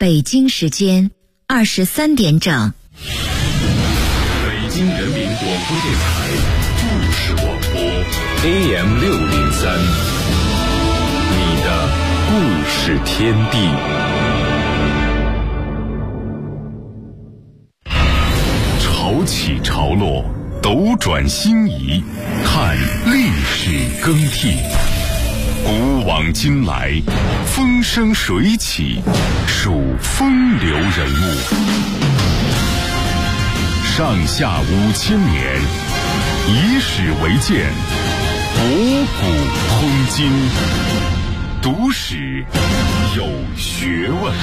北京时间23点整。 北京人民广播电台故事广播 AM 603，你的故事天地。潮起潮落，斗转星移，看历史更替。古往今来，风生水起，数风流人物。上下5000年，以史为鉴，博古通今，读史有学问。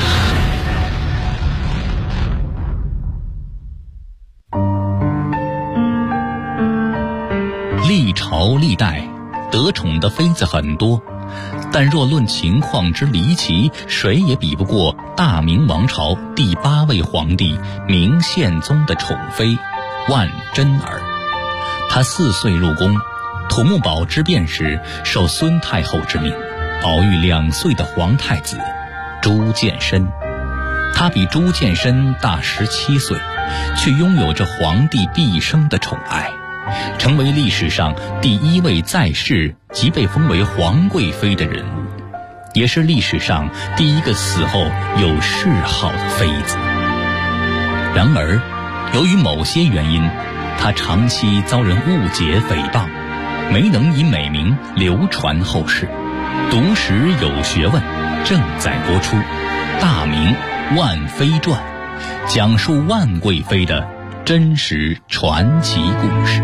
历朝历代得宠的妃子很多，但若论情况之离奇，谁也比不过大明王朝第8位皇帝明宪宗的宠妃万贞儿。她4岁入宫，土木堡之变时受孙太后之命，保育2岁的皇太子朱见深。她比朱见深大17岁，却拥有着皇帝毕生的宠爱，成为历史上第1位在世即被封为皇贵妃的人物，也是历史上第1个死后有谥号的妃子。然而，由于某些原因，她长期遭人误解诽谤，没能以美名流传后世。读史有学问正在播出《大明万妃传》，讲述万贵妃的真实传奇故事。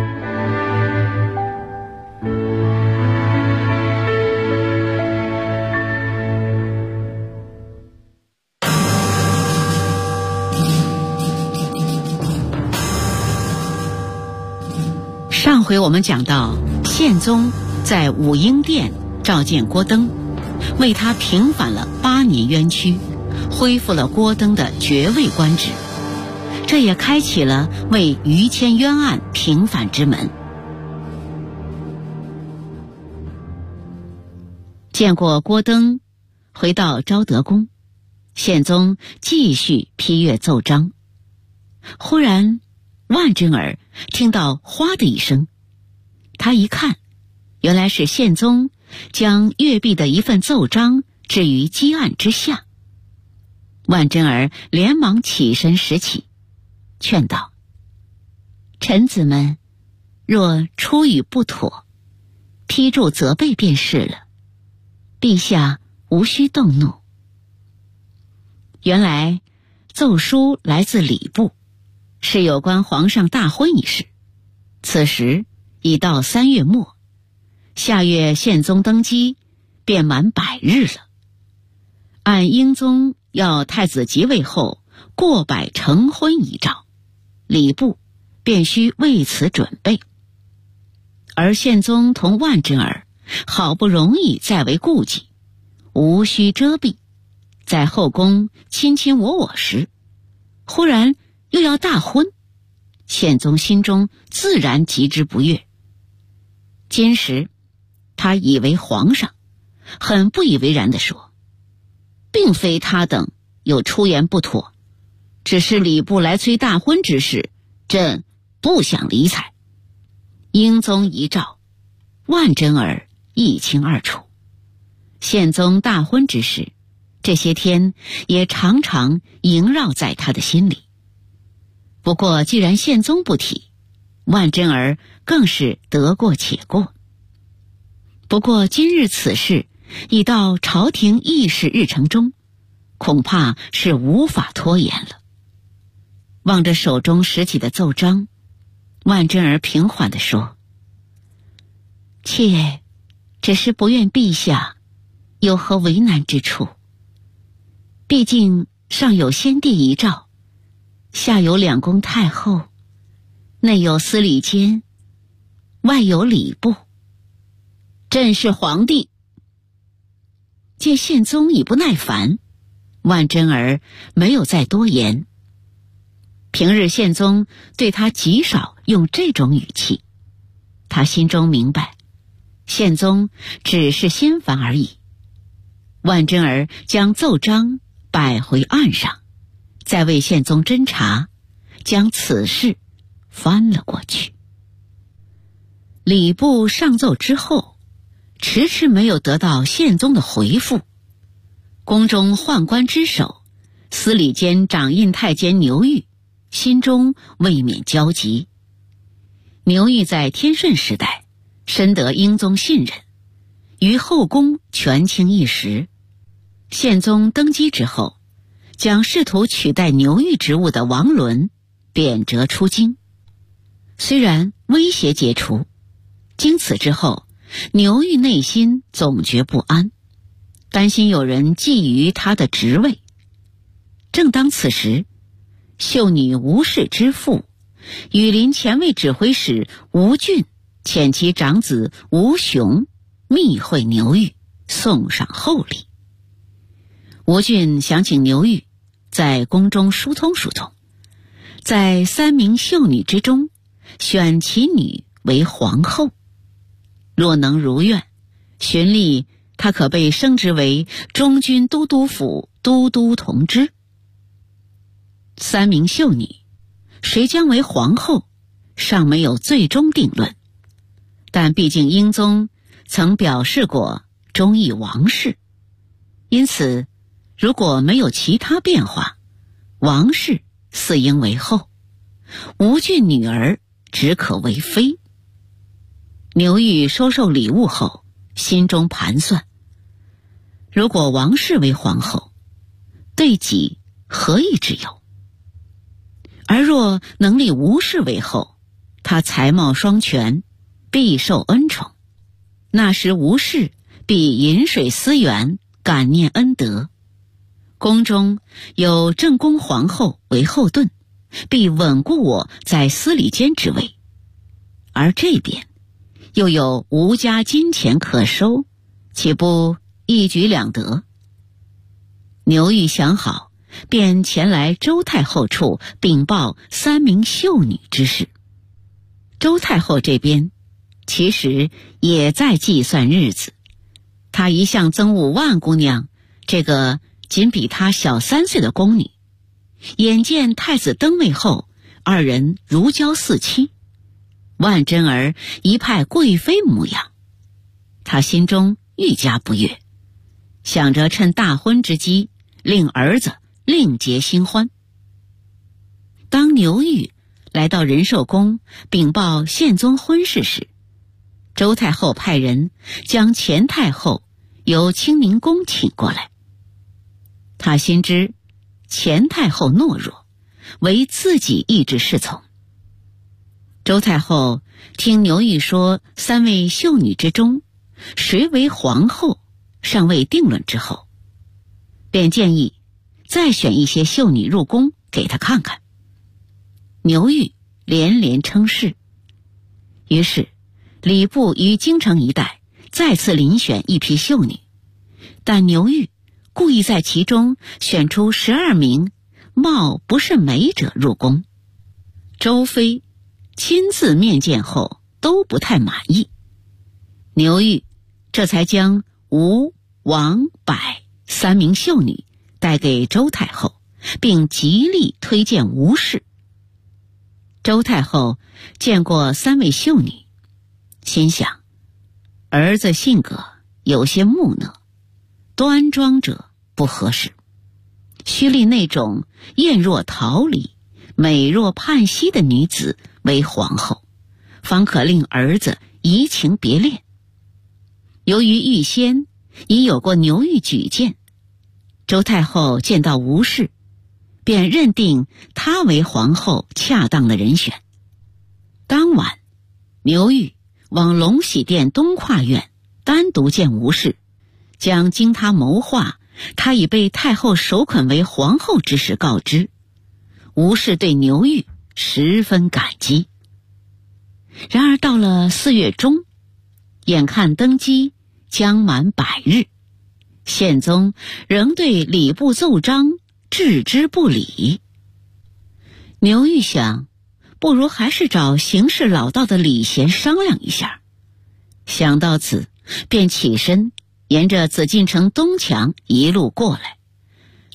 上回我们讲到，宪宗在武英殿召见郭登，为他平反了8年冤屈，恢复了郭登的爵位官职，这也开启了为于谦冤案平反之门。见过郭登，回到昭德宫，宪宗继续批阅奏章。忽然万贞儿听到哗的一声，他一看，原来是宪宗将阅毕的一份奏章置于几案之下。万贞儿连忙起身拾起，劝道：臣子们若出语不妥，批注责备便是了，陛下无需动怒。原来奏书来自礼部，是有关皇上大婚一事。此时已到3月末，下月宪宗登基便满100日了。按英宗要太子即位后过百成婚遗诏，礼部便需为此准备。而宪宗同万贞儿好不容易再为顾忌，无需遮蔽，在后宫卿卿我我时，忽然又要大婚，宪宗心中自然极之不悦。今时他以为皇上，很不以为然地说：并非他等有出言不妥，只是礼部来催大婚之事，朕不想理睬。英宗遗诏，万贞儿一清二楚。宪宗大婚之事，这些天也常常萦绕在他的心里。不过既然宪宗不提，万贞儿更是得过且过。不过今日此事已到朝廷议事日程中，恐怕是无法拖延了。望着手中拾起的奏章，万贞儿平缓地说：妾只是不愿陛下有何为难之处，毕竟上有先帝遗诏，下有2宫太后，内有司礼监，外有礼部，朕是皇帝。见宪宗已不耐烦，万贞儿没有再多言。平日宪宗对他极少用这种语气，他心中明白，宪宗只是心烦而已。万贞儿将奏章摆回案上，再为宪宗侦查，将此事翻了过去。礼部上奏之后，迟迟没有得到宪宗的回复。宫中宦官之首司礼监掌印太监牛玉心中未免焦急。牛玉在天顺时代深得英宗信任，于后宫权倾一时。宪宗登基之后，将试图取代牛玉职务的王伦贬谪出京。虽然威胁解除，经此之后，牛玉内心总觉不安，担心有人觊觎他的职位。正当此时，秀女吴氏之父羽林前卫指挥使吴俊遣其长子吴雄密会牛玉，送上厚礼。吴俊想请牛玉在宫中疏通疏通，在3名秀女之中选其女为皇后，若能如愿，循例她可被升职为中军都督府都督同知。3名秀女谁将为皇后尚没有最终定论，但毕竟英宗曾表示过忠义王氏，因此如果没有其他变化，王氏似应为后，吴俊女儿只可为妃。牛玉收受礼物后，心中盘算，如果王氏为皇后，对己何益之有？而若能立吴氏为后，她才貌双全，必受恩宠，那时吴氏必饮水思源，感念恩德。宫中有正宫皇后为后盾，必稳固我在司礼监之位，而这边又有吴家金钱可收，岂不一举两得？牛玉想好，便前来周太后处禀报3名秀女之事。周太后这边其实也在计算日子，她一向憎恶万姑娘这个仅比她小3岁的宫女，眼见太子登位后，2人如胶似漆，万贞儿一派贵妃模样，她心中愈加不悦，想着趁大婚之机令儿子另结新欢。当牛玉来到仁寿宫禀报宪宗婚事时，周太后派人将前太后由清宁宫请过来。他心知前太后懦弱，为自己意志侍从。周太后听牛玉说3位秀女之中谁为皇后尚未定论之后，便建议再选一些秀女入宫给他看看。牛玉连连称是，于是礼部于京城一带再次遴选一批秀女，但牛玉故意在其中选出12名貌不甚美者入宫。周妃亲自面见后都不太满意，牛玉这才将吴、王、柏3名秀女带给周太后，并极力推荐吴氏。周太后见过3位秀女，心想儿子性格有些木讷，端庄者不合适，须立那种艳若桃李、美若盼兮的女子为皇后，方可令儿子移情别恋。由于预先已有过牛玉举荐，周太后见到吴氏，便认定她为皇后恰当的人选。当晚，牛玉往隆喜殿东跨院单独见吴氏，将经他谋划她已被太后首肯为皇后之事告知。吴氏对牛玉十分感激。然而到了4月中，眼看登基将满100日，宪宗仍对礼部奏章置之不理。牛玉想，不如还是找行事老道的礼贤商量一下。想到此，便起身沿着紫禁城东墙一路过来，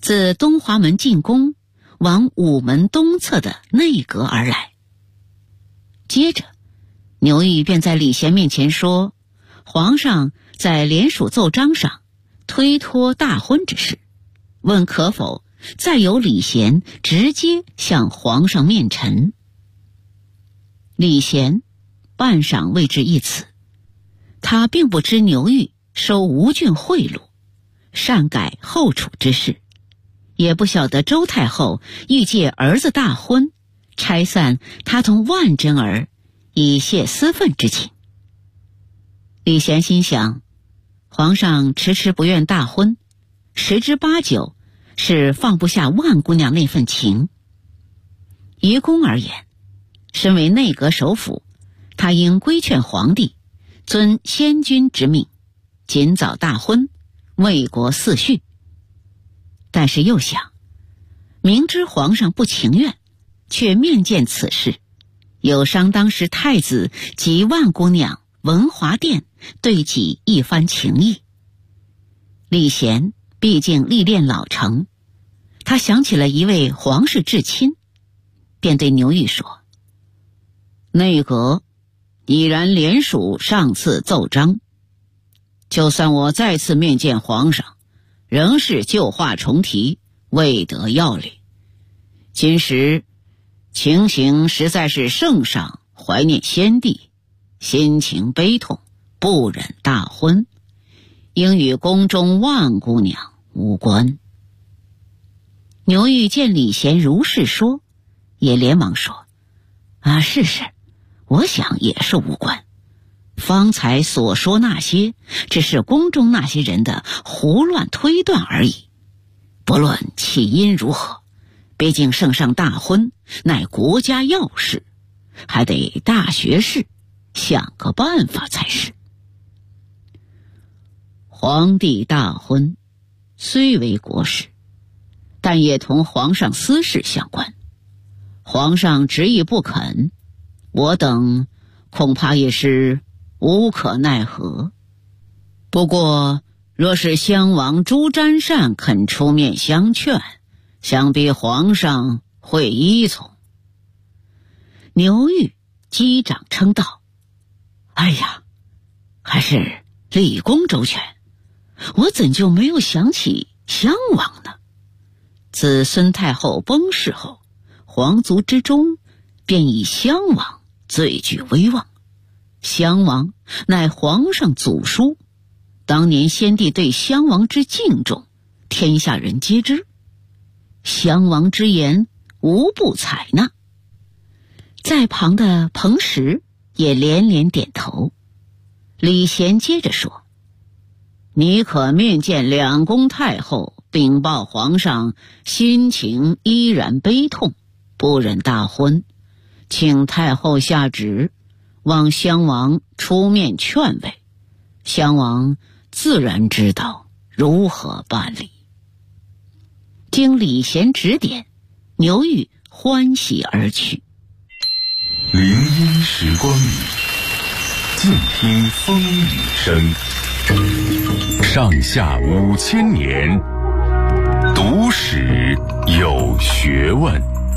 自东华门进宫，往午门东侧的内阁而来。接着，牛玉便在李贤面前说，皇上在联署奏章上推脱大婚之事，问可否再由李贤直接向皇上面陈。李贤半晌未置一词，他并不知牛玉收吴郡贿赂，擅改后储之事，也不晓得周太后欲借儿子大婚拆散他同万贞儿以泄私愤之情。李贤心想，皇上迟迟不愿大婚，十之八九是放不下万姑娘那份情。于公而言，身为内阁首辅，他应规劝皇帝遵先君之命，尽早大婚，为国嗣序。但是又想，明知皇上不情愿，却面见此事，有伤当时太子及万姑娘文华殿对己一番情谊。李贤毕竟历练老成，他想起了一位皇室至亲，便对牛玉说，内阁已然联署上次奏章，就算我再次面见皇上，仍是旧话重提，未得要领。今时情形实在是圣上怀念先帝，心情悲痛，不忍大婚，应与宫中万姑娘无关。牛玉见李贤如是说，也连忙说，是，我想也是无关。方才所说那些，只是宫中那些人的胡乱推断而已。不论起因如何，毕竟圣上大婚乃国家要事，还得大学士想个办法才是。皇帝大婚虽为国事，但也同皇上私事相关。皇上执意不肯，我等恐怕也是无可奈何。不过若是襄王朱瞻善肯出面相劝，想必皇上会依从。牛玉击掌称道，还是李公周全，我怎就没有想起襄王呢？自孙太后崩逝后，皇族之中便以襄王最具威望。襄王乃皇上祖叔，当年先帝对襄王之敬重，天下人皆知。襄王之言无不采纳。在旁的彭石也连连点头。李贤接着说，你可面见两宫太后，禀报皇上心情依然悲痛，不忍大婚，请太后下旨，望襄王出面劝慰，襄王自然知道如何办理。经李贤指点，牛玉欢喜而去。 林荫时光里，静听风雨声。上下5000年，读史有学问。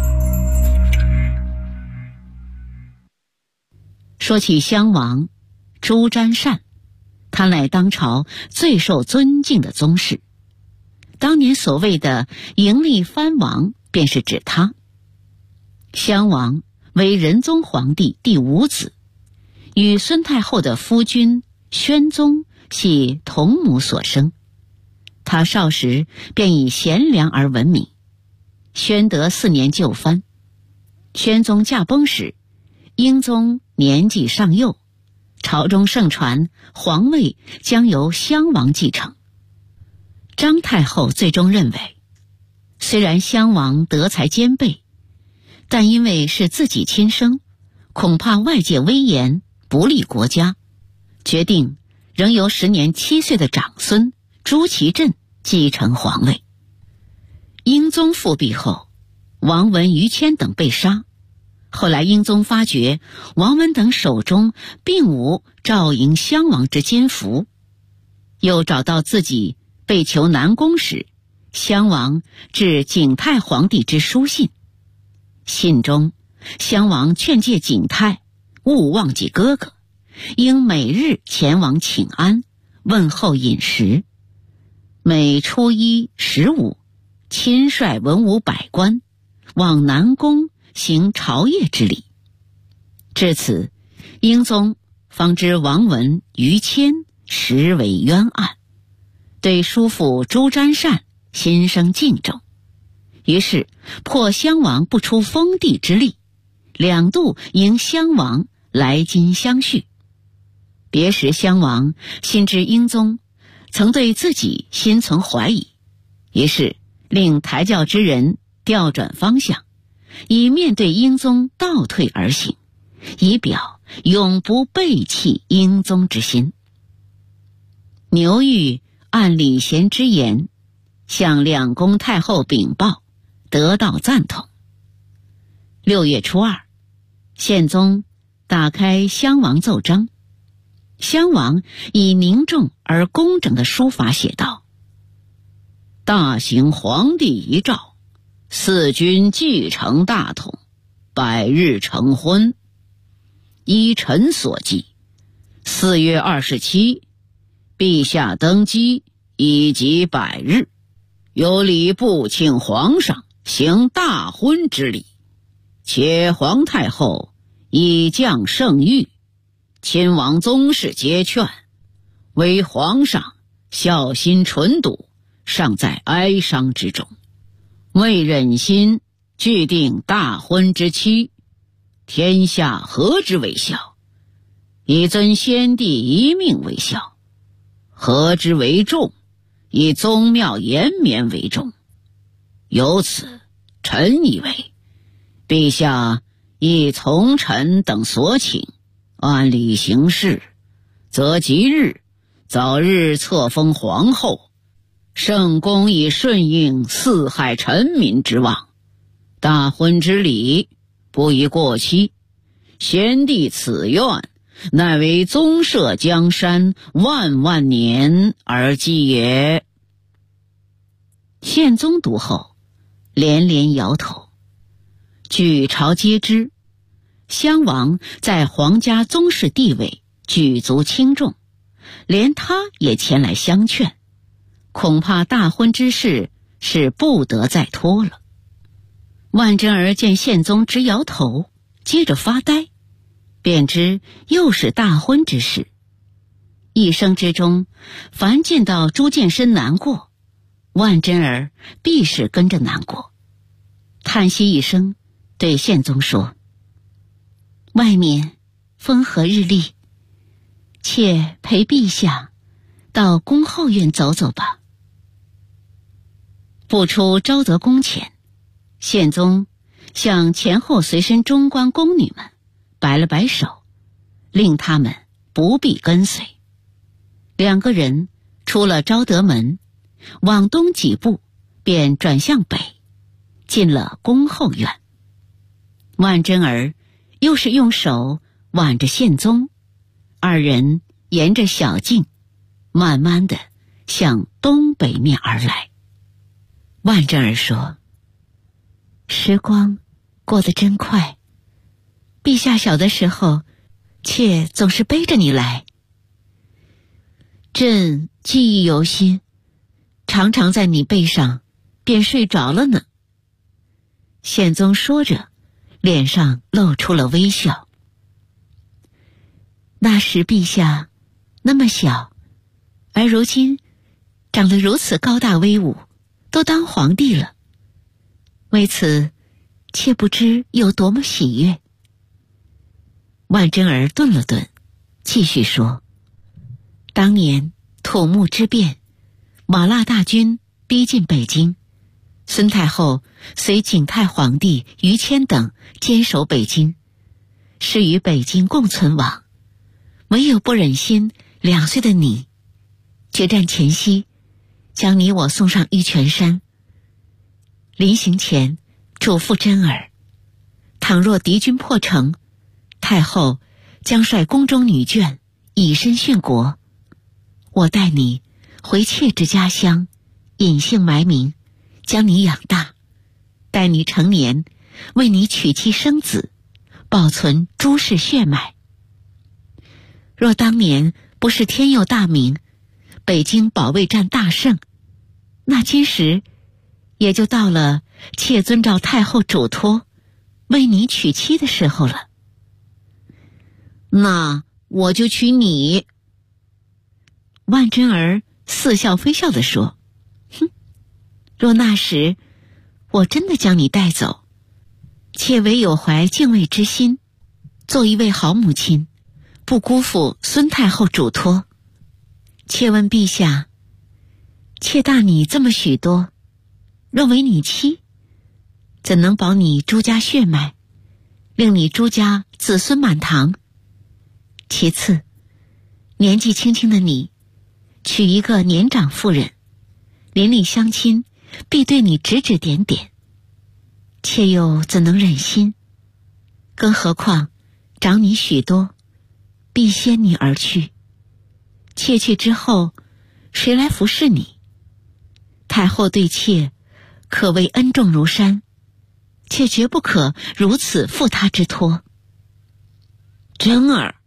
说起襄王朱瞻善，他乃当朝最受尊敬的宗室。当年所谓的迎立藩王便是指他。襄王为仁宗皇帝第5子，与孙太后的夫君宣宗系同母所生。他少时便以贤良而闻名。宣德4年就藩，宣宗驾崩时，英宗年纪尚幼，朝中盛传皇位将由襄王继承。张太后最终认为，虽然襄王德才兼备，但因为是自己亲生，恐怕外界威严不利国家，决定仍由时年7岁的长孙朱祁镇继承皇位。英宗复辟后，王文、于谦等被杀。后来英宗发觉王文等手中并无照迎襄王之金符，又找到自己被囚南宫时， 襄王致景泰皇帝之书信。信中，襄王劝诫景泰勿忘记哥哥，应每日前往请安，问候饮食。每初一、15，亲率文武百官往南宫行朝谒之礼。至此，英宗方知王文、于谦实为冤案，对叔父朱瞻善心生敬重，于是迫襄王不出封地之力，两度迎襄王来京相叙。别时襄王心知英宗曾对自己心存怀疑，于是令抬轿之人调转方向，以面对英宗倒退而行，以表永不背弃英宗之心。牛玉按礼贤之言，向两宫太后禀报，得到赞同。6月初2，宪宗打开襄王奏章。襄王以凝重而工整的书法写道：大行皇帝遗诏，四君继承大统，100日成婚。依臣所记，4月27，陛下登基已及100日，有礼部请皇上行大婚之礼，且皇太后已降圣谕，亲王宗室皆劝，唯皇上孝心纯笃，尚在哀伤之中，未忍心拒定大婚之期，天下何之为孝？以尊先帝遗命为孝，何之为重？以宗庙延绵为重。由此，臣以为，陛下亦从臣等所请，按理行事，则即日早日册封皇后，圣公以顺应四海臣民之望，大婚之礼不宜过期。先帝此愿，乃为宗社江山万万年而继也。宪宗读后连连摇头。举朝皆知，襄王在皇家宗室地位举足轻重，连他也前来相劝，恐怕大婚之事是不得再拖了。万贞儿见宪宗直摇头，接着发呆，便知又是大婚之事。一生之中，凡见到朱见深难过，万贞儿必是跟着难过。叹息一声，对宪宗说：外面风和日丽，妾陪陛下到宫后院走走吧。不出昭德宫前，宪宗向前后随身中官宫女们摆了摆手，令他们不必跟随。两个人出了昭德门，往东几步便转向北，进了宫后院。万贞儿又是用手挽着宪宗，二人沿着小径慢慢地向东北面而来。万贞儿说：时光过得真快，陛下小的时候，妾总是背着你来，朕记忆犹新，常常在你背上便睡着了呢。宪宗说着，脸上露出了微笑。那时陛下那么小，而如今长得如此高大威武，都当皇帝了，为此妾不知有多么喜悦。万贞儿顿了顿，继续说：当年土木之变，瓦剌大军逼近北京，孙太后随景泰皇帝于谦等坚守北京，是与北京共存亡，唯有不忍心2岁的你决战前夕，将你我送上玉泉山。临行前嘱咐贞儿，倘若敌军破城，太后将率宫中女眷以身殉国，我带你回妾之家乡，隐姓埋名， 将你养大，待你成年，为你娶妻生子，保存诸氏血脉。若当年不是天佑大明，北京保卫战大胜，那今时也就到了妾遵照太后嘱托，为你娶妻的时候了。那我就娶你。万贞儿似笑非笑地说，哼，若那时我真的将你带走，妾唯有怀敬畏之心，做一位好母亲，不辜负孙太后嘱托。妾问陛下，妾大你这么许多，若为你妻，怎能保你朱家血脉，令你朱家子孙满堂？其次，年纪轻轻的你，娶一个年长妇人，邻里乡亲必对你指指点点，妾又怎能忍心？更何况长你许多，必先你而去，妾去之后，谁来服侍你？太后对妾可谓恩重如山，妾绝不可如此负他之托。贞儿，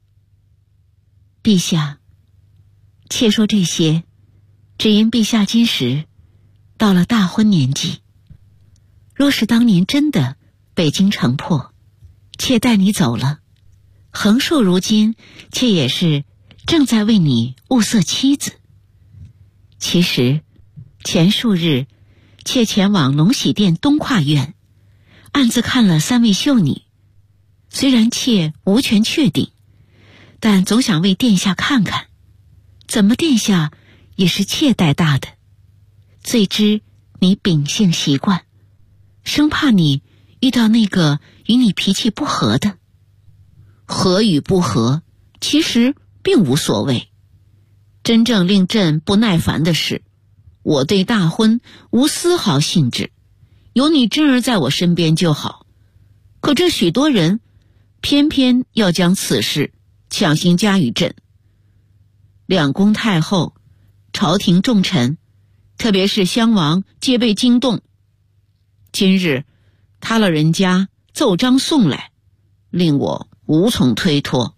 陛下，妾说这些，只因陛下今时到了大婚年纪，若是当年真的北京城破，妾带你走了，横竖如今，妾也是正在为你物色妻子。其实前数日，妾前往龙喜殿东跨院，暗自看了3位秀女，虽然妾无权确定，但总想为殿下看看，怎么殿下也是妾带大的，最知你秉性习惯，生怕你遇到那个与你脾气不合的。合与不合，其实并无所谓。真正令朕不耐烦的是，我对大婚无丝毫兴致，有你贞儿在我身边就好。可这许多人偏偏要将此事强行加于朕。两宫太后、朝廷重臣，特别是襄王，皆被惊动。今日他老人家奏章送来，令我无从推脱。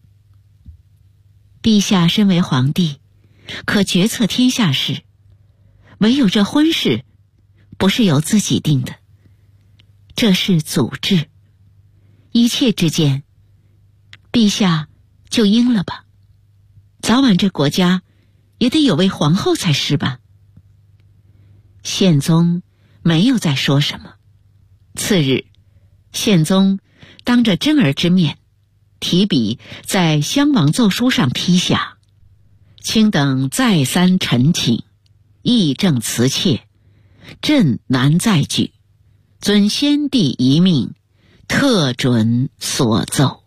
陛下身为皇帝，可决策天下事，唯有这婚事不是由自己定的，这是祖制，一切之间，陛下就应了吧。早晚这国家也得有位皇后才是吧。宪宗没有再说什么。次日，宪宗当着贞儿之面，提笔在襄王奏书上批下：卿等再三陈请，议政辞妾，朕难再举，遵先帝遗命，特准所奏。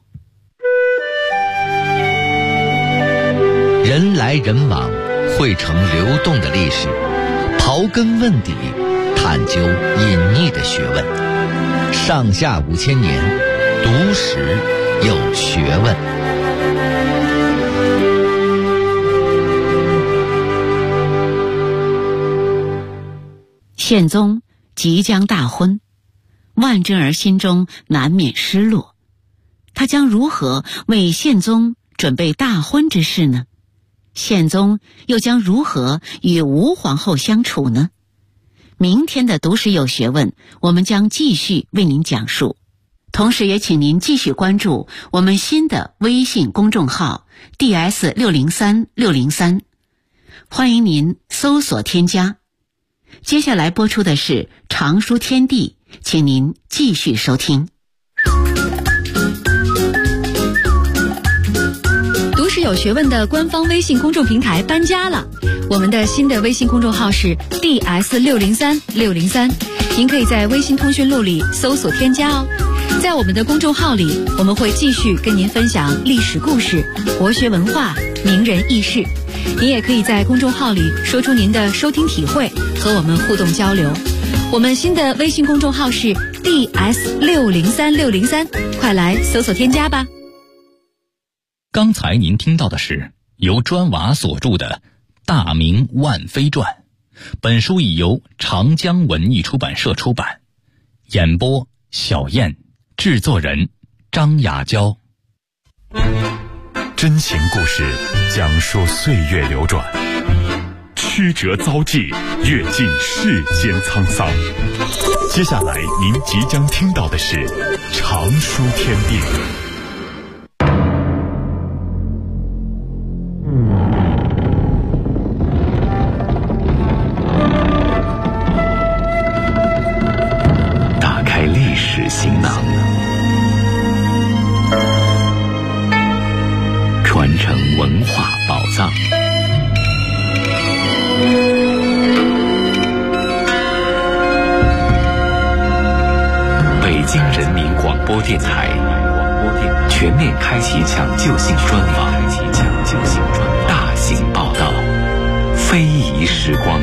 人来人往，汇成流动的历史，刨根问底，探究隐匿的学问。上下5000年，读史有学问。 宪宗即将大婚，万贞儿心中难免失落。他将如何为宪宗准备大婚之事呢？宪宗又将如何与吴皇后相处呢？明天的读史有学问，我们将继续为您讲述。同时也请您继续关注我们新的微信公众号 DS603603， 欢迎您搜索添加。接下来播出的是常书天地，请您继续收听。 读史有学问的官方微信公众平台搬家了，我们的新的微信公众号是 DS603603， 您可以在微信通讯录里搜索添加哦。在我们的公众号里，我们会继续跟您分享历史故事、国学文化、名人轶事。您也可以在公众号里说出您的收听体会，和我们互动交流。我们新的微信公众号是 DS603603， 快来搜索添加吧。 刚才您听到的是由砖瓦所著的《大明万妃传》， 本书已由长江文艺出版社出版。演播小燕，制作人张雅娇。 真情故事讲述岁月流转，曲折遭际，阅尽世间沧桑。接下来您即将听到的是常书天地。 打开历史行囊，传承文化宝藏。北京人民广播电台全面开启抢救性专访，大型报道，非遗时光。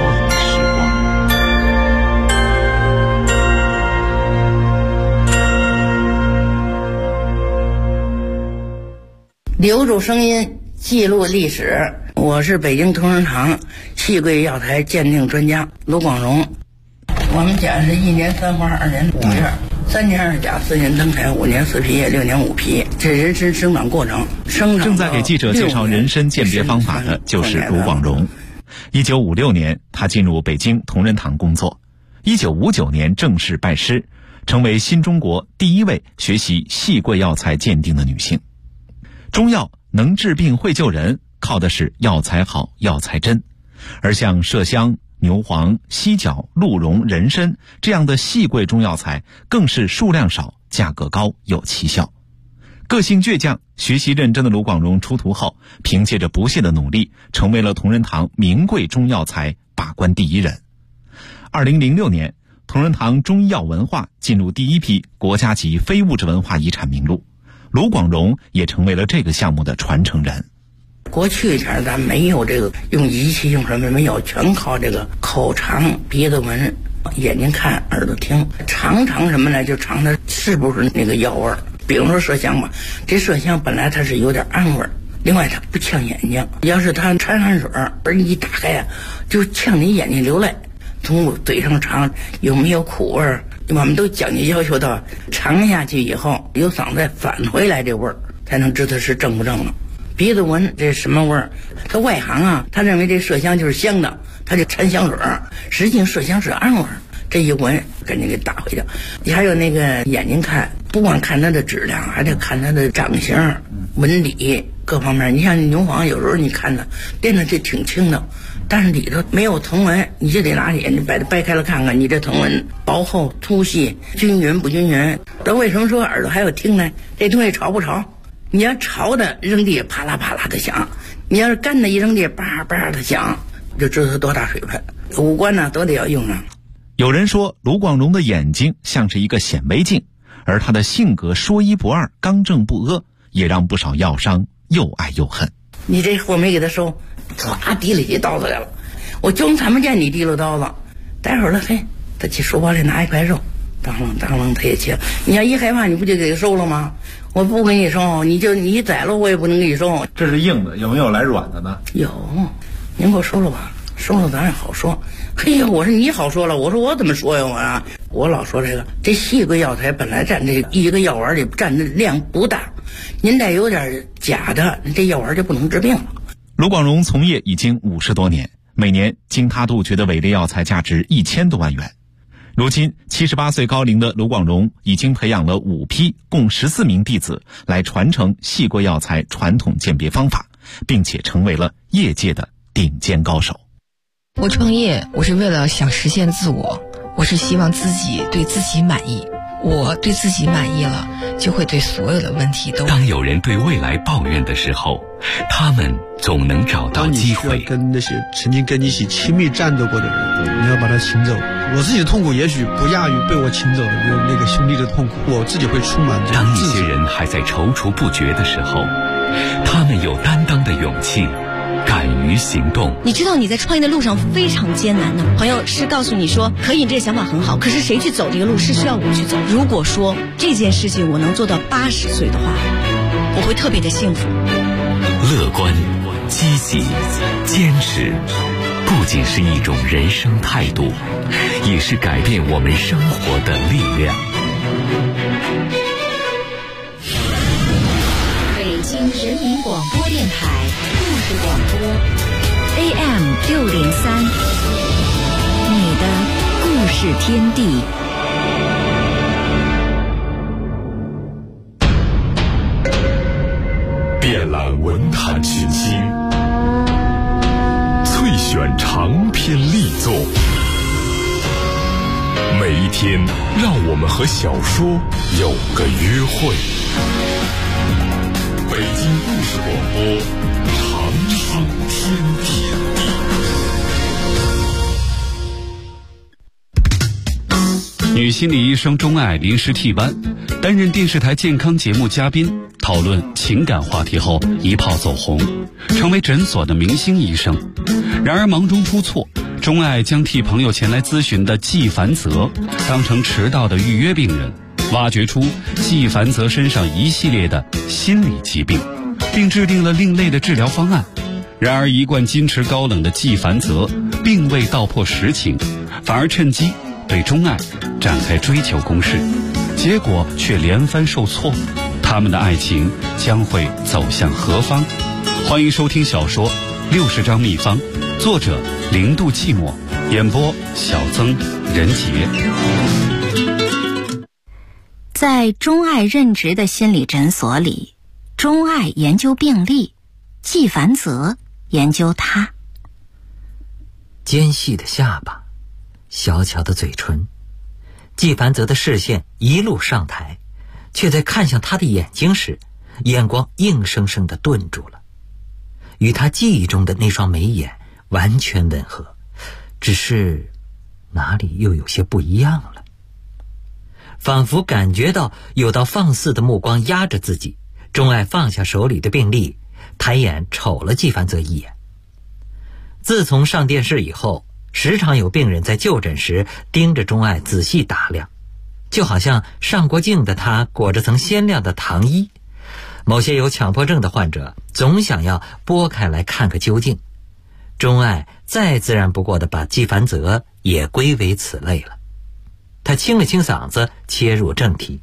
留住声音，记录历史。我是北京同仁堂戏柜药材鉴定专家卢广荣。我们家是1年3花2年5月，3年2甲4年登台5年4皮叶6年5皮，这人参生长过程。 正在给记者介绍人参鉴别方法的就是卢广荣。1956年，他进入北京同仁堂工作。1959年正式拜师，成为新中国第一位学习戏柜药材鉴定的女性。中药能治病会救人，靠的是药材好药材真，而像麝香、牛黄、犀角、鹿茸、人参这样的细贵中药材更是数量少，价格高，有奇效。个性倔强、学习认真的卢广荣出徒后，凭借着不懈的努力，成为了同仁堂名贵中药材把关第一人。2006年，同仁堂中医药文化进入第一批国家级非物质文化遗产名录，卢广荣也成为了这个项目的传承人。 过去前咱没有这个用仪器用什么没有，全靠这个口尝、鼻子闻、眼睛看、耳朵听，尝什么呢？就尝它是不是那个药味儿。比如说麝香吧，这麝香本来它是有点暗味儿，另外它不呛眼睛，要是它掺汗水而你一打开啊，就呛你眼睛流泪。从嘴上尝有没有苦味儿，我们都讲究要求到尝下去以后由嗓子再返回来这味儿，才能知道是正不正了。鼻子闻这什么味儿？他外行啊，他认为这麝香就是香的，他就掺香水，实际上麝香是暗味儿。这一闻赶紧给打回去。你还有那个眼睛看，不光看它的质量，还得看它的长相、纹理各方面。你像牛黄，有时候你看它练的就挺轻的，但是里头没有藤纹，你就得拿眼睛把它掰开了看看，你这藤纹薄厚、粗细、均匀不均匀。那为什么说耳朵还有听呢？这东西潮不潮？你要潮的扔地啪啦啪啦的响，你要是干的一扔地叭叭的响，就知道它多大水分。五官呢都得要用上。 有人说卢广荣的眼睛像是一个显微镜，而他的性格说一不二、刚正不阿，也让不少药商又爱又恨。 你这货没给他收，唰提里起刀子来了，我就看不见你提溜刀子。待会儿了，嘿，他去书包里拿一块肉，当啷当啷他也切。你要一害怕，你不就给他收了吗？我不给你收，你宰了我也不能给你收。 这是硬的，有没有来软的呢？ 有，您给我收了吧，收了咱也好说。嘿呀，我说你好说了，我说我怎么说呀我老说这细贵药材本来占这一个药丸里占的量不大，您再有点假的，这药丸就不能治病了。 卢广荣从业已经50多年，每年经他杜绝的伪劣药材价值1000多万元。如今78岁高龄的卢广荣已经培养了5批共14名弟子来传承细贵药材传统鉴别方法，并且成为了业界的顶尖高手。 我创业，我是为了想实现自我，我是希望自己对自己满意。我对自己满意了，就会对所有的问题都。 当有人对未来抱怨的时候，他们总能找到机会。 当你需要跟那些曾经跟你一起亲密战斗过的人，你要把他请走。我自己的痛苦也许不亚于被我请走的那个兄弟的痛苦，我自己会充满这种自责。 当一些人还在踌躇不决的时候，他们有担当的勇气，敢于行动。 你知道你在创业的路上非常艰难的，朋友是告诉你说可以，这个想法很好，可是谁去走这个路是需要我去走。如果说这件事情我能做到80岁的话，我会特别的幸福。 乐观、积极、坚持， 不仅是一种人生态度，也是改变我们生活的力量。 北京人民广播电台故事广播 AM603，你的故事天地。 遍览文坛群星，萃选长篇力作，每一天让我们和小说有个约会。北京故事广播，长寿天地。 女心理医生钟爱临时替班，担任电视台健康节目嘉宾，讨论情感话题后一炮走红，成为诊所的明星医生。然而忙中出错，钟爱将替朋友前来咨询的纪凡泽当成迟到的预约病人，挖掘出纪凡泽身上一系列的心理疾病，并制定了另类的治疗方案。然而一贯矜持高冷的纪凡泽并未道破实情，反而趁机对钟爱展开追求攻势，结果却连番受挫。他们的爱情将会走向何方？欢迎收听小说《60张秘方》，作者0度寂寞，演播小曾、任杰。 在钟爱任职的心理诊所里，钟爱研究病例，纪凡泽研究他。 尖细的下巴，小巧的嘴唇，纪凡泽的视线一路上抬，却在看向他的眼睛时，眼光硬生生地顿住了，与他记忆中的那双眉眼完全吻合，只是哪里又有些不一样了。仿佛感觉到有道放肆的目光压着自己，钟爱放下手里的病历，抬眼瞅了纪凡泽一眼。自从上电视以后，时常有病人在就诊时盯着钟爱仔细打量，就好像上过镜的他裹着层鲜亮的糖衣。某些有强迫症的患者总想要拨开来看个究竟，钟爱再自然不过地把纪凡泽也归为此类了。他清了清嗓子，切入正题。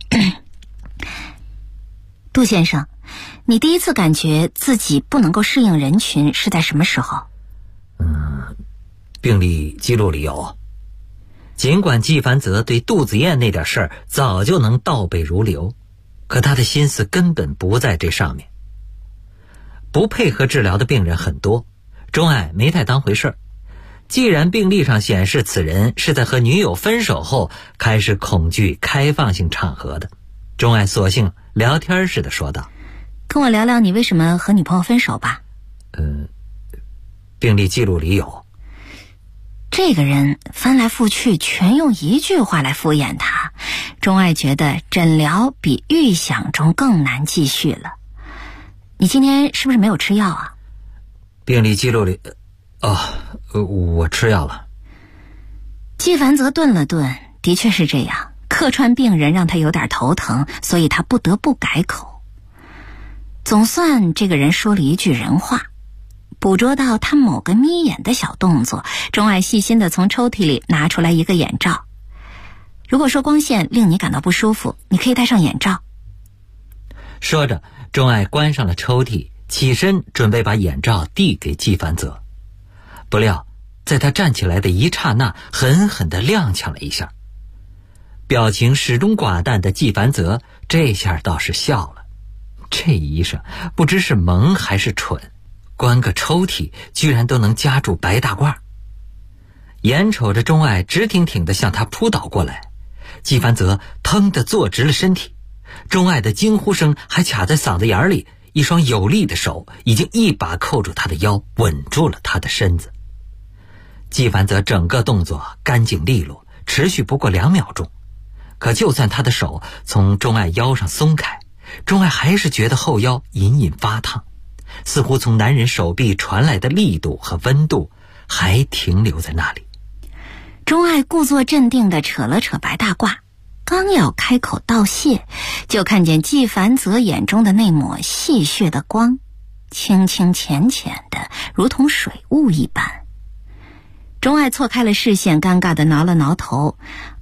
杜先生，你第一次感觉自己不能够适应人群是在什么时候？ 病历记录里有。尽管纪凡泽对肚子咽那点事儿早就能倒背如流，可他的心思根本不在这上面。不配合治疗的病人很多，钟爱没太当回事儿。既然病历上显示此人是在和女友分手后开始恐惧开放性场合的，钟爱索性聊天似的说道： 跟我聊聊你为什么和女朋友分手吧。 病历记录里有。 这个人翻来覆去全用一句话来敷衍他，钟爱觉得诊疗比预想中更难继续了。你今天是不是没有吃药啊？ 病历记录里我吃药了。 纪凡泽顿了顿，的确是这样，客串病人让他有点头疼，所以他不得不改口。总算这个人说了一句人话，捕捉到他某个眯眼的小动作，钟爱细心地从抽屉里拿出来一个眼罩。如果说光线令你感到不舒服，你可以戴上眼罩。 说着，钟爱关上了抽屉，起身准备把眼罩递给纪凡泽。不料在他站起来的一刹那，狠狠地踉跄了一下。表情始终寡淡的纪凡泽这下倒是笑了，这医生不知是萌还是蠢，关个抽屉居然都能夹住白大褂。眼瞅着钟爱直挺挺地向他扑倒过来，纪凡泽腾地坐直了身体，钟爱的惊呼声还卡在嗓子眼里，一双有力的手已经一把扣住他的腰，稳住了他的身子。纪凡泽整个动作干净利落，持续不过2秒钟，可就算他的手从钟爱腰上松开，钟爱还是觉得后腰隐隐发烫，似乎从男人手臂传来的力度和温度还停留在那里。 钟爱故作镇定地扯了扯白大褂，刚要开口道谢，就看见纪凡泽眼中的那抹戏谑的光，清清浅浅的，如同水雾一般， 钟爱错开了视线，尴尬地挠了挠头。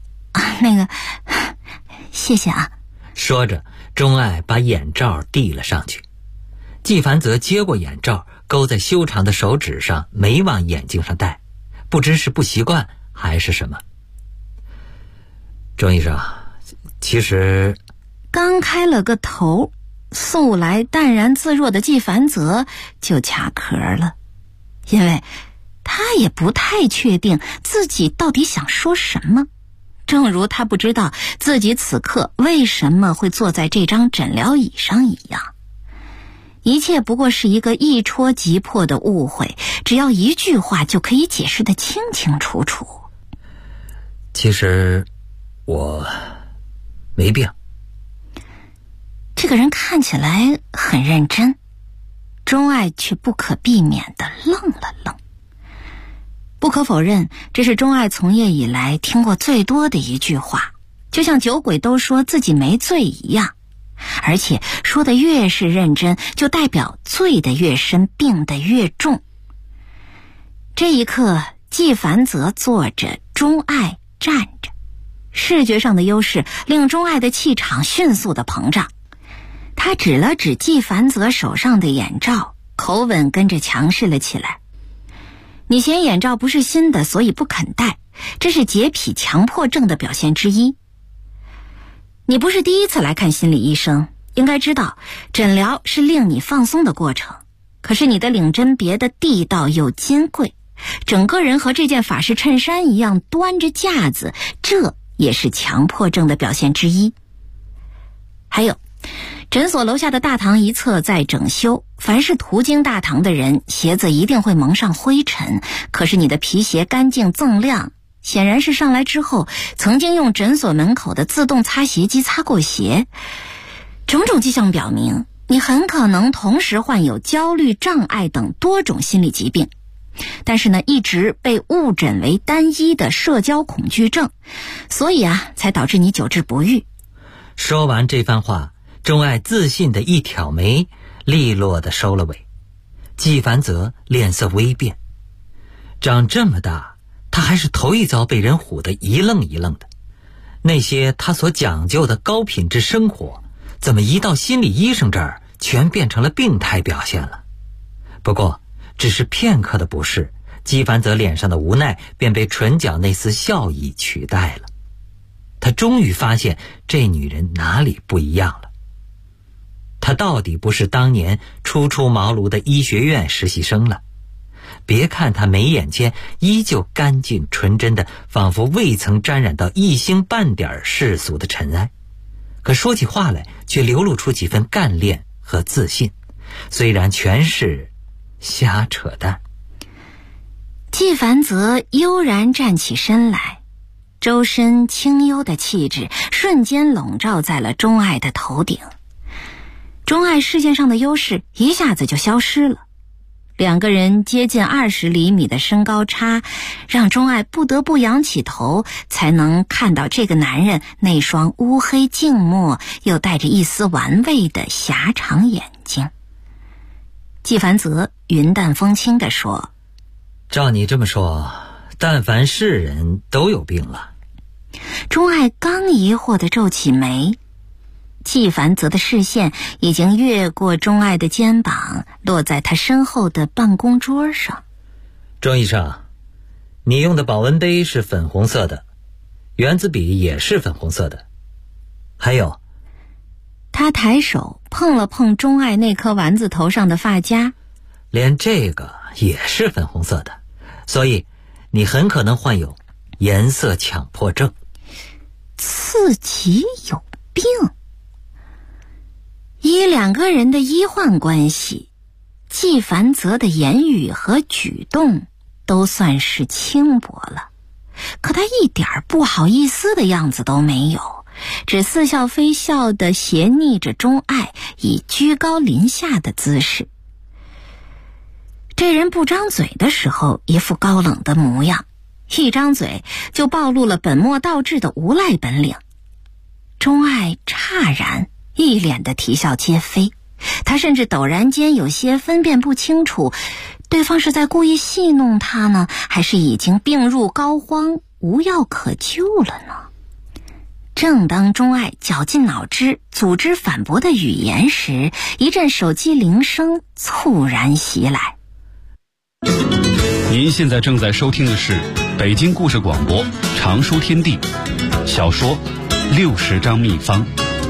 谢谢啊。 说着，钟爱把眼罩递了上去。季凡泽接过眼罩，勾在修长的手指上，没往眼睛上戴，不知是不习惯还是什么。钟医生，其实刚开了个头，素来淡然自若的季凡泽就卡壳了，因为他也不太确定自己到底想说什么，正如他不知道自己此刻为什么会坐在这张诊疗椅上一样。一切不过是一个一戳即破的误会，只要一句话就可以解释得清清楚楚。 其实我没病。 这个人看起来很认真，钟爱却不可避免地愣了愣。不可否认，这是钟爱从业以来听过最多的一句话，就像酒鬼都说自己没醉一样。而且说的越是认真，就代表醉得越深，病得越重。这一刻，季凡泽坐着，钟爱站着，视觉上的优势令钟爱的气场迅速的膨胀。他指了指季凡泽手上的眼罩，口吻跟着强势了起来。你嫌眼罩不是新的，所以不肯戴，这是洁癖强迫症的表现之一。你不是第一次来看心理医生，应该知道诊疗是令你放松的过程。可是你的领针别的地道又金贵，整个人和这件法式衬衫一样端着架子，这也是强迫症的表现之一。还有，诊所楼下的大堂一侧在整修，凡是途经大堂的人，鞋子一定会蒙上灰尘，可是你的皮鞋干净锃亮，显然是上来之后曾经用诊所门口的自动擦鞋机擦过鞋。种种迹象表明，你很可能同时患有焦虑障碍等多种心理疾病，但是呢，一直被误诊为单一的社交恐惧症，所以才导致你久治不愈。 说完这番话，钟爱自信的一挑眉，利落的收了尾。季凡泽脸色微变，长这么大他还是头一遭被人唬得一愣一愣的。那些他所讲究的高品质生活，怎么一到心理医生这儿全变成了病态表现了？不过只是片刻的不适，季凡泽脸上的无奈便被唇角那丝笑意取代了。他终于发现这女人哪里不一样了。她到底不是当年初出茅庐的医学院实习生了。别看她眉眼间依旧干净纯真的，仿佛未曾沾染到一星半点世俗的尘埃，可说起话来却流露出几分干练和自信，虽然全是瞎扯淡。 季凡泽悠然站起身来，周身清幽的气质瞬间笼罩在了钟爱的头顶。钟爱视线上的优势一下子就消失了，两个人接近20厘米的身高差，让钟爱不得不仰起头，才能看到这个男人那双乌黑静默又带着一丝玩味的狭长眼睛。季凡泽云淡风轻地说： 照你这么说，但凡是人都有病了。 钟爱刚疑惑地皱起眉，季凡泽的视线已经越过钟爱的肩膀，落在他身后的办公桌上。 钟医生，你用的保温杯是粉红色的，圆子笔也是粉红色的，还有…… 他抬手碰了碰钟爱那颗丸子头上的发夹， 连这个也是粉红色的，所以你很可能患有颜色强迫症。 自己有病？以两个人的医患关系，季凡泽的言语和举动都算是轻薄了，可他一点不好意思的样子都没有，只似笑非笑地斜睨着钟爱，以居高临下的姿势。这人不张嘴的时候一副高冷的模样，一张嘴就暴露了本末倒置的无赖本领。钟爱诧然，一脸的啼笑皆非，他甚至陡然间有些分辨不清楚对方是在故意戏弄他呢，还是已经病入膏肓，无药可救了呢？正当钟爱绞尽脑汁组织反驳的语言时，一阵手机铃声猝然袭来。 您现在正在收听的是北京故事广播常书天地小说60章秘方。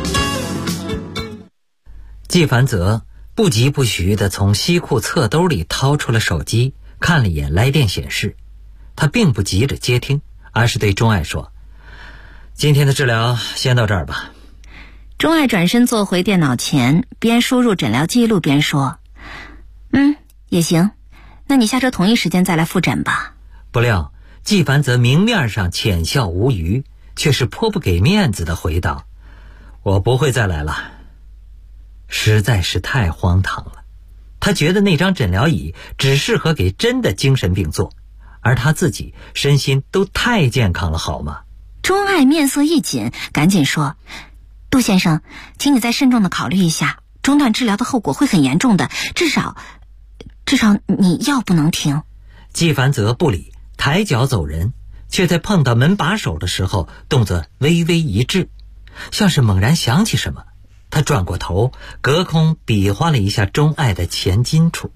季凡泽不疾不徐地从西裤侧兜里掏出了手机，看了一眼来电显示。他并不急着接听，而是对钟爱说：今天的治疗先到这儿吧。 钟爱转身坐回电脑前，边输入诊疗记录边说：也行，那你下周同一时间再来复诊吧。 不料季凡泽明面上浅笑无余，却是颇不给面子的回道：我不会再来了。实在是太荒唐了，他觉得那张诊疗椅只适合给真的精神病做，而他自己身心都太健康了好吗？ 钟爱面色一紧，赶紧说：杜先生，请你再慎重地考虑一下，中断治疗的后果会很严重的，至少你药不能停。 季凡泽不理，抬脚走人，却在碰到门把手的时候动作微微一滞，像是猛然想起什么。他转过头，隔空比划了一下钟爱的前襟处。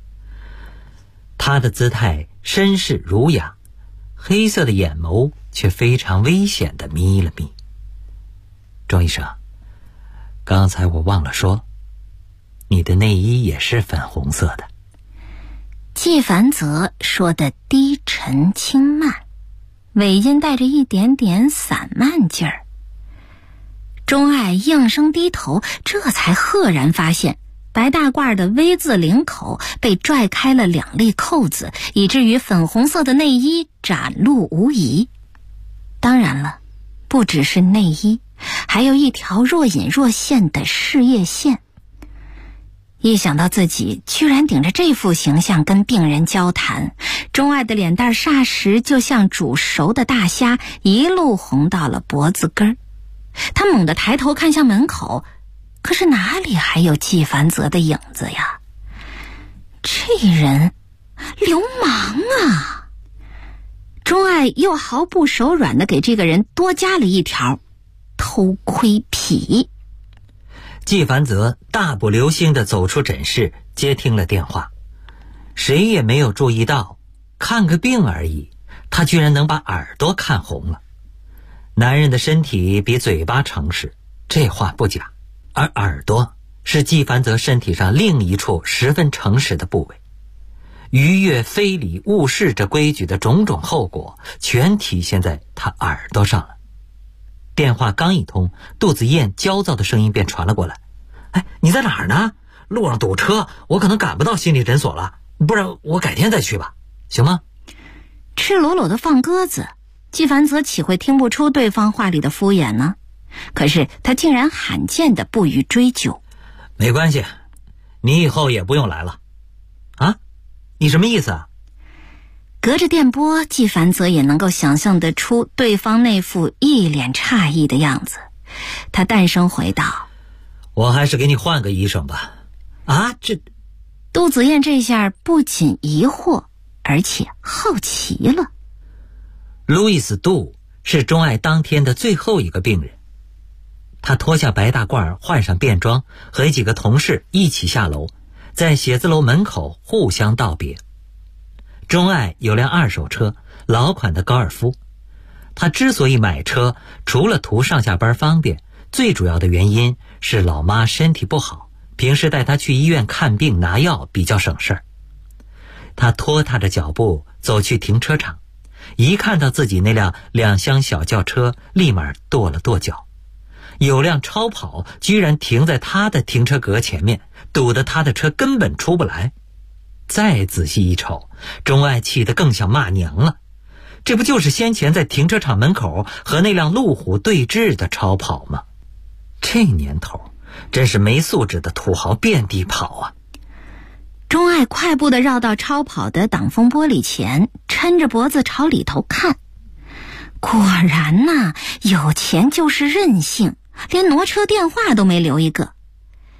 他的姿态绅士儒雅，黑色的眼眸却非常危险地眯了眯。钟医生，刚才我忘了说，你的内衣也是粉红色的。 季凡泽说的低沉轻慢，尾音带着一点点散漫劲儿。钟爱应声低头，这才赫然发现白大褂的 V 字领口被拽开了2粒扣子，以至于粉红色的内衣展露无遗。当然了，不只是内衣，还有一条若隐若现的事业线。一想到自己居然顶着这副形象跟病人交谈，钟爱的脸蛋霎时就像煮熟的大虾，一路红到了脖子根儿。他猛地抬头看向门口，可是哪里还有季凡泽的影子呀？这人流氓啊！钟爱又毫不手软地给这个人多加了一条偷窥癖。 季凡泽大步流星地走出诊室，接听了电话。谁也没有注意到，看个病而已，他居然能把耳朵看红了。男人的身体比嘴巴诚实，这话不假，而耳朵是季凡泽身体上另一处十分诚实的部位。逾越非礼误事这规矩的种种后果，全体现在他耳朵上了。电话刚一通，杜子燕焦躁的声音便传了过来：你在哪儿呢？路上堵车，我可能赶不到心理诊所了，不然我改天再去吧，行吗？ 赤裸裸的放鸽子，季凡泽岂会听不出对方话里的敷衍呢？可是他竟然罕见的不予追究。 没关系，你以后也不用来了。啊？你什么意思啊？ 隔着电波，季凡泽也能够想象得出对方那副一脸诧异的样子。他淡声回道： 我还是给你换个医生吧。啊， 杜子燕这下不仅疑惑，而且好奇了。 路易斯·杜是钟爱当天的最后一个病人。他脱下白大褂，换上便装，和几个同事一起下楼，在写字楼门口互相道别。钟爱有辆2手车，老款的高尔夫。他之所以买车，除了图上下班方便，最主要的原因是老妈身体不好，平时带她去医院看病拿药比较省事儿。他拖沓着脚步走去停车场，一看到自己那辆2厢小轿车，立马跺了跺脚。有辆超跑居然停在他的停车格前面，堵得他的车根本出不来。再仔细一瞅，钟爱气得更想骂娘了。这不就是先前在停车场门口和那辆路虎对峙的超跑吗？这年头真是没素质的土豪遍地跑啊！ 钟爱快步地绕到超跑的挡风玻璃前，抻着脖子朝里头看。果然呐，有钱就是任性，连挪车电话都没留一个。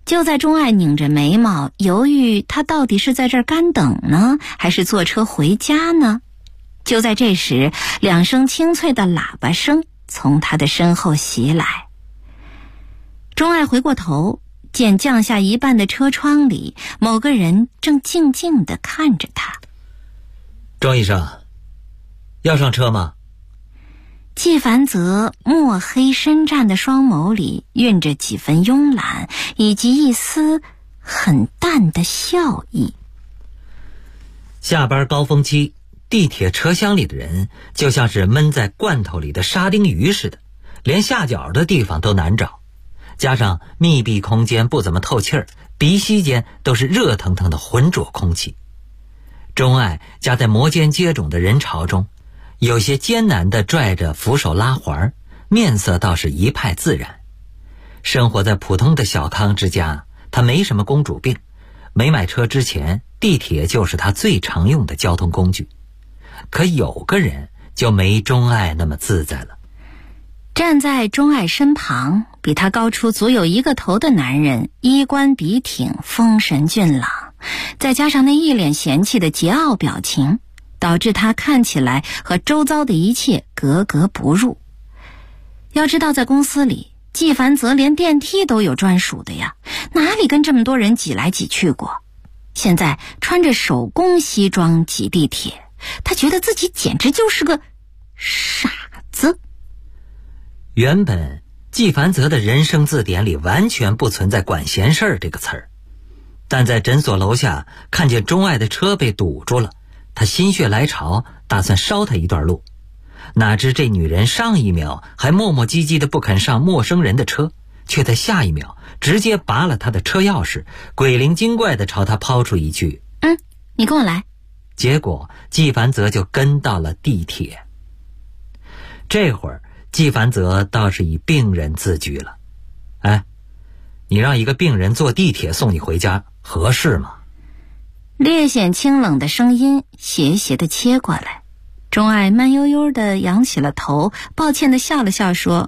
就在钟爱拧着眉毛犹豫他到底是在这儿干等呢，还是坐车回家呢，就在这时，2声清脆的喇叭声从他的身后袭来。钟爱回过头，见降下一半的车窗里，某个人正静静地看着他。 钟医生，要上车吗？ 纪凡泽墨黑深湛的双眸里蕴着几分慵懒，以及一丝很淡的笑意。 下班高峰期，地铁车厢里的人就像是闷在罐头里的沙丁鱼似的，连下脚的地方都难找。加上密闭空间不怎么透气儿，鼻息间都是热腾腾的浑浊空气。钟爱夹在摩肩接踵的人潮中，有些艰难地拽着扶手拉环，面色倒是一派自然。生活在普通的小康之家，他没什么公主病，没买车之前，地铁就是他最常用的交通工具。可有个人就没钟爱那么自在了。 站在钟爱身旁，比他高出足有1个头的男人，衣冠笔挺，风神俊朗，再加上那一脸嫌弃的桀骜表情，导致他看起来和周遭的一切格格不入。要知道在公司里，纪凡泽连电梯都有专属的呀，哪里跟这么多人挤来挤去过？现在穿着手工西装挤地铁，他觉得自己简直就是个傻子。 原本纪凡泽的人生字典里完全不存在管闲事儿这个词儿，但在诊所楼下看见钟爱的车被堵住了，他心血来潮，打算捎他一段路。哪知这女人上一秒还磨磨唧唧的不肯上陌生人的车，却在下一秒直接拔了他的车钥匙，鬼灵精怪地朝他抛出一句： 你跟我来。 结果纪凡泽就跟到了地铁。这会儿纪凡泽倒是以病人自居了。你让一个病人坐地铁送你回家合适吗？ 略显清冷的声音斜斜地切过来。钟爱慢悠悠地扬起了头，抱歉地笑了笑说：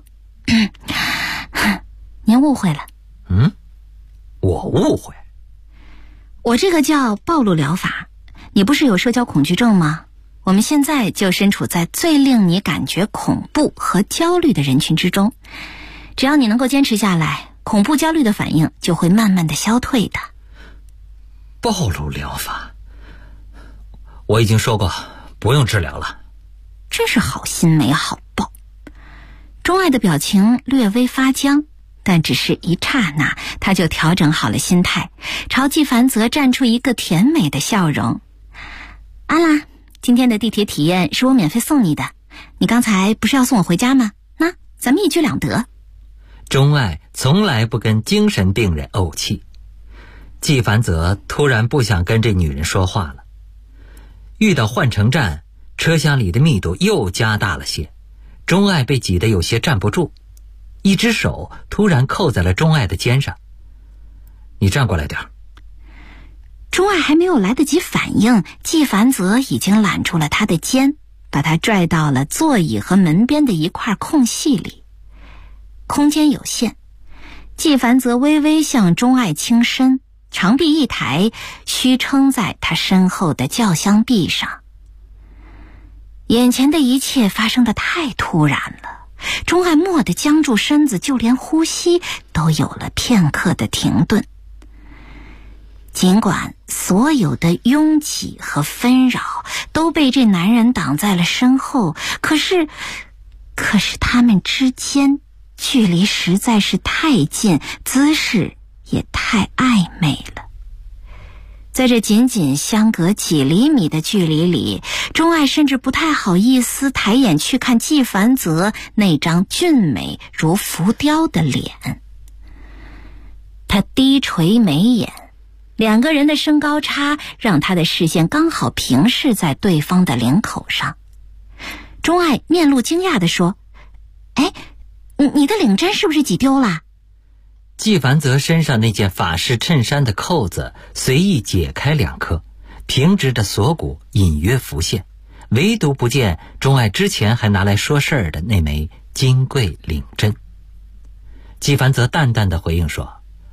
您误会了。 我误会？ 我这个叫暴露疗法。你不是有社交恐惧症吗？我们现在就身处在最令你感觉恐怖和焦虑的人群之中，只要你能够坚持下来，恐怖焦虑的反应就会慢慢的消退的。 暴露疗法？我已经说过不用治疗了。 真是好心没好报。钟爱的表情略微发僵，但只是一刹那，他就调整好了心态，朝纪凡泽绽出一个甜美的笑容。安啦，今天的地铁体验是我免费送你的，你刚才不是要送我回家吗？那咱们一举两得。 钟爱从来不跟精神病人怄气。纪凡泽突然不想跟这女人说话了。遇到换乘站，车厢里的密度又加大了些，钟爱被挤得有些站不住，一只手突然扣在了钟爱的肩上。你站过来点儿。 钟爱还没有来得及反应，纪凡泽已经揽住了他的肩，把他拽到了座椅和门边的一块空隙里。空间有限，纪凡泽微微向钟爱倾身，长臂一抬，虚撑在他身后的轿厢壁上。眼前的一切发生得太突然了，钟爱蓦地僵住身子，就连呼吸都有了片刻的停顿。尽管所有的拥挤和纷扰都被这男人挡在了身后，可是他们之间距离实在是太近，姿势也太暧昧了。在这仅仅相隔几厘米的距离里，钟爱甚至不太好意思抬眼去看纪凡泽那张俊美如浮雕的脸。他低垂眉眼，两个人的身高差让他的视线刚好平视在对方的领口上。钟爱面露惊讶地说：你的领针是不是挤丢了？ 纪凡泽身上那件法式衬衫的扣子随意解开2颗，平直的锁骨隐约浮现，唯独不见钟爱之前还拿来说事儿的那枚金贵领针。纪凡泽淡淡的回应说：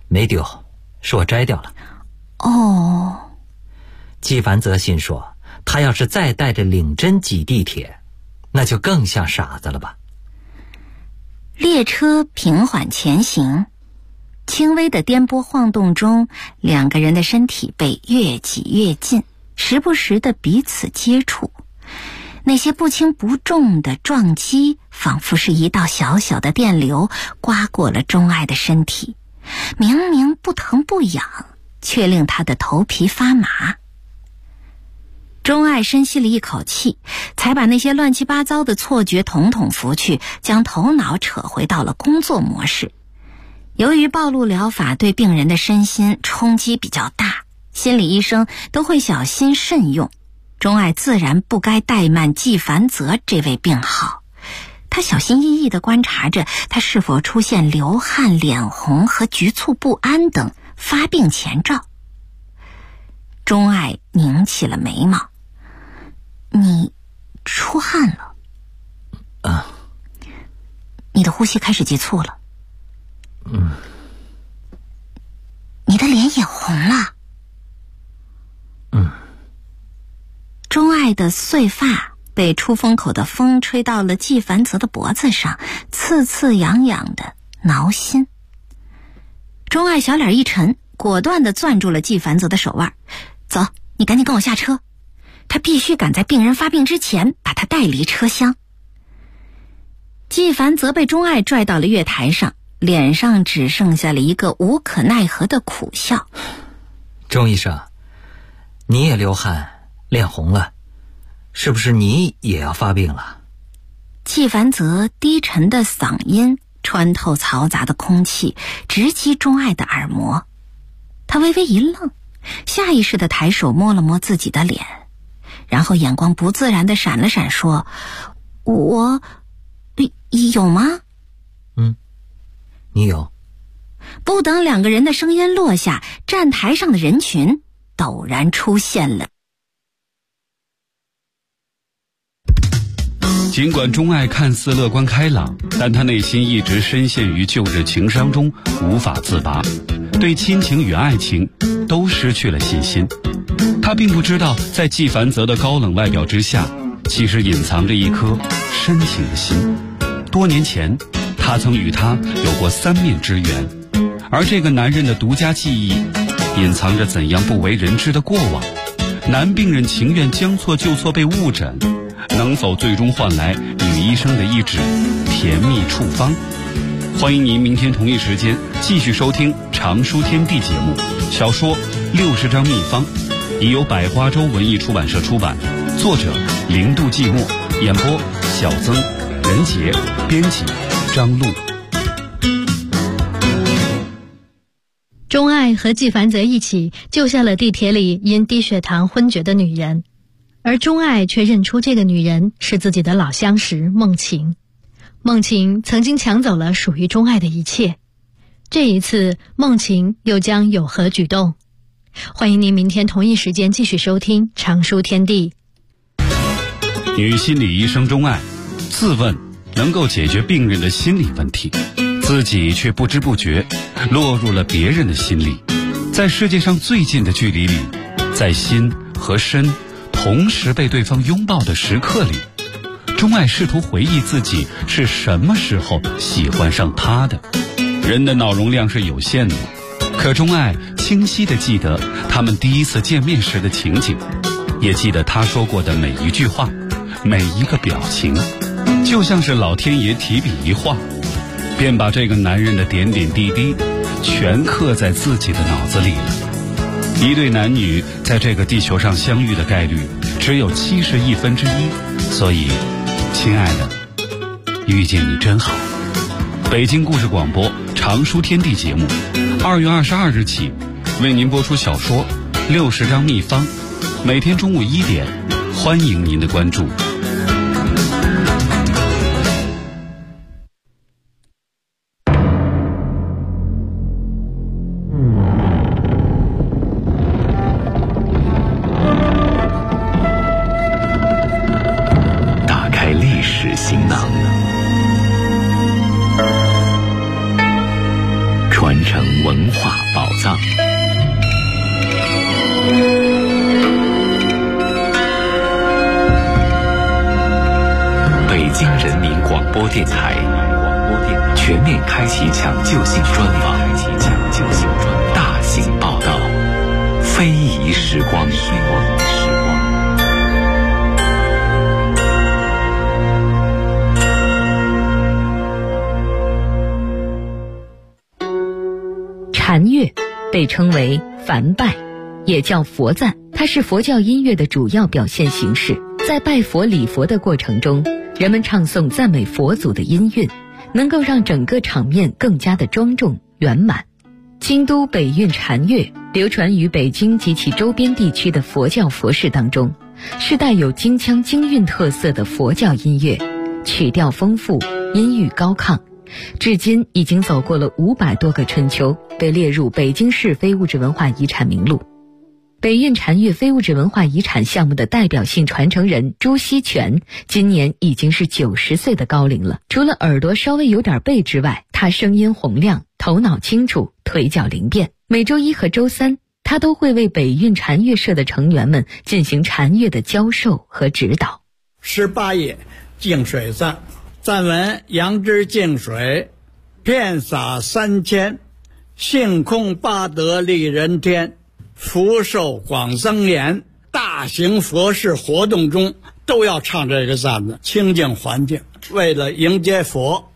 没丢，是我摘掉了。 哦。 纪梵泽心说，他要是再带着领针挤地铁，那就更像傻子了吧。 列车平缓前行，轻微的颠簸晃动中，两个人的身体被越挤越近，时不时的彼此接触。那些不轻不重的撞击，仿佛是一道小小的电流刮过了钟爱的身体，明明不疼不痒，却令他的头皮发麻。钟爱深吸了一口气，才把那些乱七八糟的错觉统统拂去，将头脑扯回到了工作模式。由于暴露疗法对病人的身心冲击比较大，心理医生都会小心慎用，钟爱自然不该怠慢纪梵泽这位病号。他小心翼翼地观察着他是否出现流汗、脸红和局促不安等发病前兆。钟爱拧起了眉毛。你出汗了。你的呼吸开始急促了。你的脸也红了。钟爱的碎发被出风口的风吹到了纪梵泽的脖子上，刺刺痒痒的挠心。钟爱小脸一沉，果断地攥住了纪梵泽的手腕。走，你赶紧跟我下车，他必须赶在病人发病之前把他带离车厢。纪梵泽被钟爱拽到了月台上，脸上只剩下了一个无可奈何的苦笑。 钟医生，你也流汗，脸红了，是不是你也要发病了？ 纪梵泽低沉的嗓音穿透嘈杂的空气，直击钟爱的耳膜。他微微一愣，下意识地抬手摸了摸自己的脸，然后眼光不自然地闪了闪，说：我有吗？ 你有。 不等两个人的声音落下，站台上的人群陡然出现了。 尽管钟爱看似乐观开朗，但他内心一直深陷于旧日情伤中，无法自拔，对亲情与爱情都失去了信心。他并不知道，在纪梵泽的高冷外表之下，其实隐藏着一颗深情的心。多年前，他曾与他有过3面之缘，而这个男人的独家记忆，隐藏着怎样不为人知的过往。男病人情愿将错就错被误诊，能否最终换来女医生的一纸甜蜜处方？欢迎您明天同一时间继续收听《常书天地》节目。小说60张秘方已由百花洲文艺出版社出版，作者零度寂寞，演播小曾、任杰，编辑张璐。 钟爱和纪梵泽一起救下了地铁里因低血糖昏厥的女人，而钟爱却认出这个女人是自己的老相识孟晴。孟晴曾经抢走了属于钟爱的一切，这一次孟晴又将有何举动？欢迎您明天同一时间继续收听《常书天地》。 女心理医生钟爱自问能够解决病人的心理问题，自己却不知不觉落入了别人的心里。在世界上最近的距离里，在心和身同时被对方拥抱的时刻里，钟爱试图回忆自己是什么时候喜欢上他的。人的脑容量是有限的，可钟爱清晰地记得他们第一次见面时的情景，也记得他说过的每一句话，每一个表情，就像是老天爷提笔一画，便把这个男人的点点滴滴全刻在自己的脑子里了。一对男女在这个地球上相遇的概率只有1/71，所以亲爱的，遇见你真好。北京故事广播常书天地节目2月22日起为您播出小说60张秘方，每天中午1点，欢迎您的关注。 打开历史行囊，传承文化播电台，全面开启抢救性专访，大型报道，非遗时光。 禅乐被称为梵拜，也叫佛赞，它是佛教音乐的主要表现形式。在拜佛礼佛的过程中，人们唱诵赞美佛祖的音韵，能够让整个场面更加的庄重圆满。京都北韵禅乐流传于北京及其周边地区的佛教佛事当中，是带有京腔京韵特色的佛教音乐，曲调丰富，音域高亢，至今已经走过了500多个春秋，被列入北京市非物质文化遗产名录。北韵禅乐非物质文化遗产项目的代表性传承人朱锡全今年已经是90岁的高龄了。除了耳朵稍微有点背之外，他声音洪亮，头脑清楚，腿脚灵便。每周一和周三，他都会为北韵禅乐社的成员们进行禅乐的教授和指导。 18页净水赞，赞文：杨枝净水，遍洒3000，性空八德利人天，福寿广增延。大型佛事活动中都要唱这个赞子，清净环境，为了迎接佛。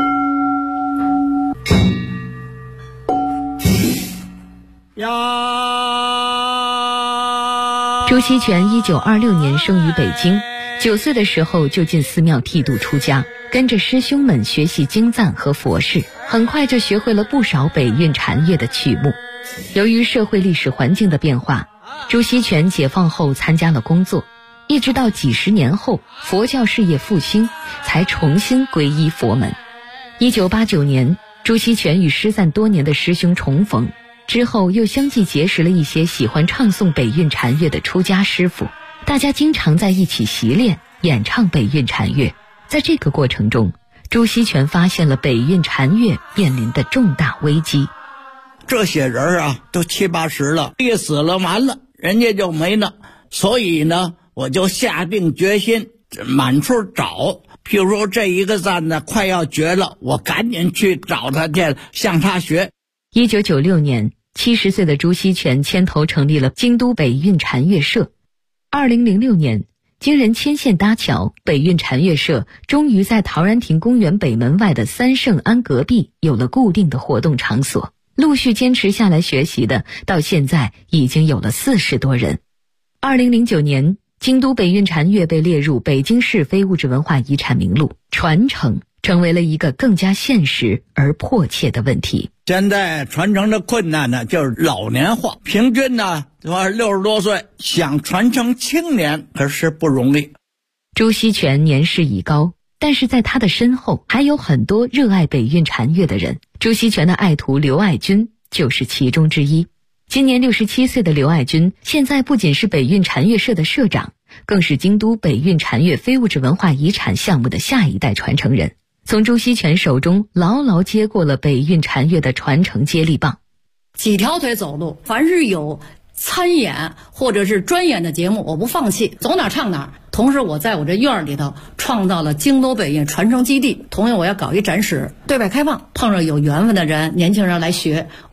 朱锡全1926年生于北京，9岁的时候就进寺庙剃度出家，跟着师兄们学习经赞和佛事，很快就学会了不少北韵禅乐的曲目。由于社会历史环境的变化，朱锡全解放后参加了工作，一直到几十年后佛教事业复兴，才重新皈依佛门。1989年，朱锡全与失散多年的师兄重逢，之后又相继结识了一些喜欢唱诵北韵禅乐的出家师傅，大家经常在一起习练演唱北韵禅乐。在这个过程中，朱锡全发现了北韵禅乐面临的重大危机。 这些人啊，都70、80了，一死了完了，人家就没了。所以呢，我就下定决心满处找。譬如说这一个赞呢快要绝了，我赶紧去找他去，向他学。 1996年，70岁的朱锡全牵头成立了京都北韵禅乐社。2006年，经人牵线搭桥，北韵禅乐社终于在陶然亭公园北门外的三圣庵隔壁有了固定的活动场所。陆续坚持下来学习的，到现在已经有了40多人。2009年，京都北韵禅乐被列入北京市非物质文化遗产名录，传承成为了一个更加现实而迫切的问题。 现在传承的困难呢，就是老年化，平均呢60多岁，想传承青年可是不容易。 朱锡全年事已高，但是在他的身后还有很多热爱北韵禅乐的人。朱锡全的爱徒刘爱军就是其中之一。今年67岁的刘爱军，现在不仅是北韵禅乐社的社长，更是京都北韵禅乐非物质文化遗产项目的下一代传承人，从朱锡全手中牢牢接过了北韵禅乐的传承接力棒。 几条腿走路，凡是有参演或者是专演的节目，我不放弃，走哪唱哪。同时我在我这院里头创造了京都北韵传承基地，同样我要搞一展示，对外开放，碰上有缘分的人，年轻人来学。